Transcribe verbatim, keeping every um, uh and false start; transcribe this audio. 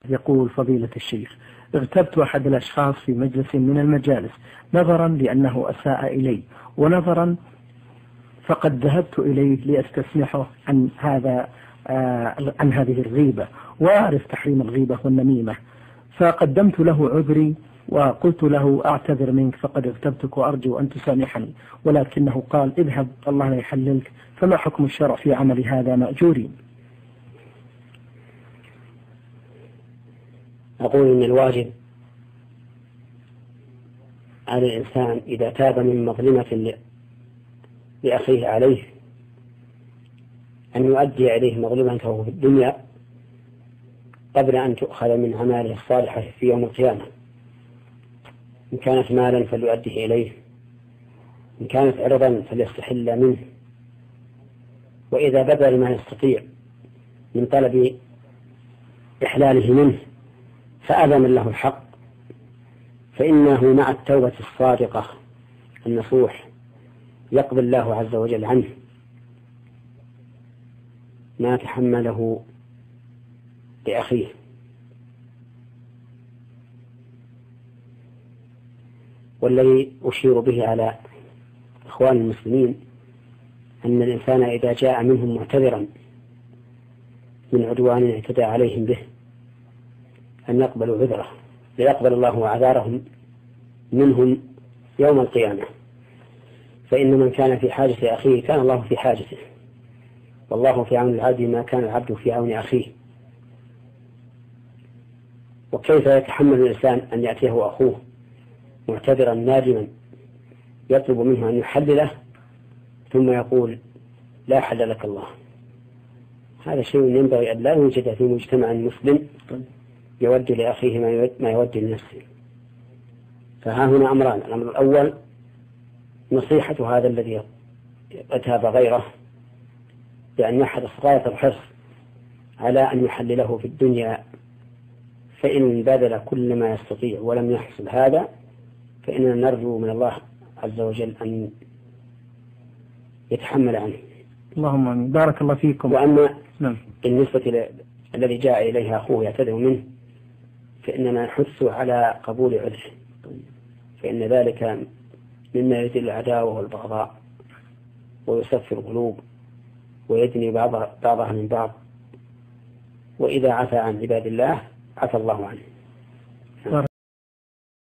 يقول فضيلة الشيخ: اغتبت أحد الأشخاص في مجلس من المجالس نظرا لأنه أساء إلي، ونظرا فقد ذهبت إليه لأستسمحه عن هذا آه عن هذه الغيبة، وأعرف تحريم الغيبة والنميمة، فقدمت له عذري وقلت له: أعتذر منك فقد اغتبتك وأرجو أن تسامحني، ولكنه قال: اذهب الله لا يحللك. فما حكم الشرع في عمل هذا مأجورين؟ أقول إن الواجب على الإنسان إذا تاب من مظلمة لأخيه عليه أن يؤدي إليه مظلمته في الدنيا قبل أن تؤخذ من أعماله الصالحة في يوم القيامة. إن كانت مالا فليؤديه إليه، إن كانت عرضا فليستحل منه، وإذا بذل ما يستطيع من طلب إحلاله منه فأذن له الحق، فإنه مع التوبة الصادقة النصوح يقبل الله عز وجل عنه ما تحمله لأخيه. والذي أشير به على إخوان المسلمين أن الإنسان إذا جاء منهم معتذرا من عدوان اعتدى عليهم به أن يقبلوا عذره، ليقبل الله أعذارهم منهم يوم القيامة. فإن من كان في حاجة أخيه كان الله في حاجته، والله في عون العبد ما كان العبد في عون أخيه. وكيف يتحمل الإنسان أن يأتيه أخوه معتذرا نادما يطلب منه أن يحلله ثم يقول: لا حل لك الله؟ هذا شيء ينبغي أن لا يوجد في مجتمع مسلم يود لأخيه ما يود لنفسه. فها هنا أمران: الأمر الأول نصيحة هذا الذي أتاب غيره بأن يحرص غاية الحرص على أن يحلله في الدنيا، فإن بذل كل ما يستطيع ولم يحصل هذا فإننا نرجو من الله عز وجل أن يتحمل عنه. اللهم آمين. بارك الله فيكم. وأما نعم. بالنسبة الذي جاء إليه أخوه يعتذر منه فإننا نحث على قبول عذره، فإن ذلك مما يزيل العداوة والبغضاء ويسفر القلوب ويدني بعضها من بعض، وإذا عفى عن عباد الله عفى الله عنه.